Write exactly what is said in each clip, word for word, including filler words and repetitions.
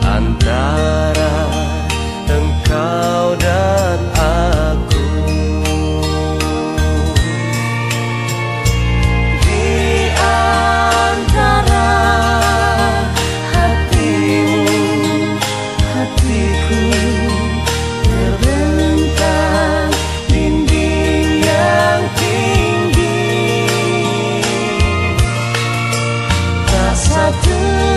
antara engkau dan aku. Di antara hatimu, hatiku, terbentang dinding yang tinggi. Tak satu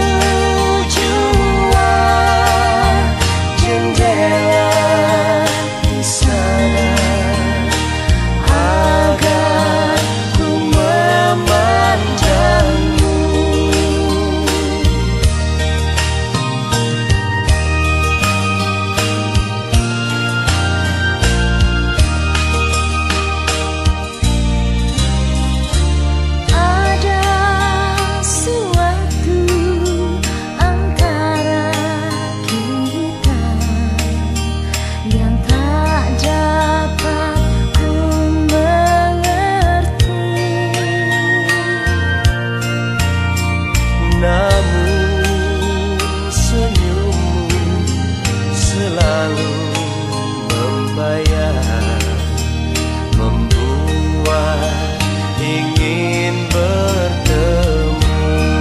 membuat ingin bertemu.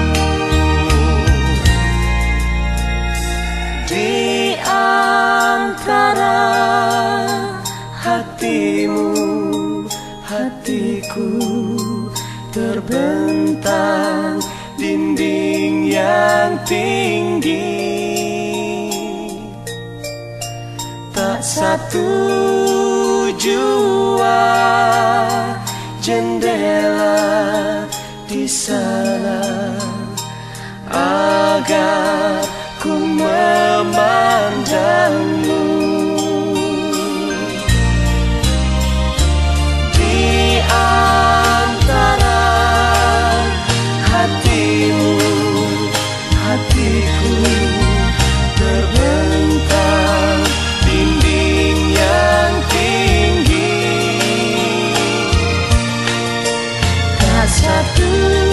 Di antara hatimu, hatiku, terbentang dinding yang tinggi. Tak satu jua jendela di sana agar ku memandangmu. Di antara hatimu, hatiku, terbentang dinding yang tinggi. Tak satu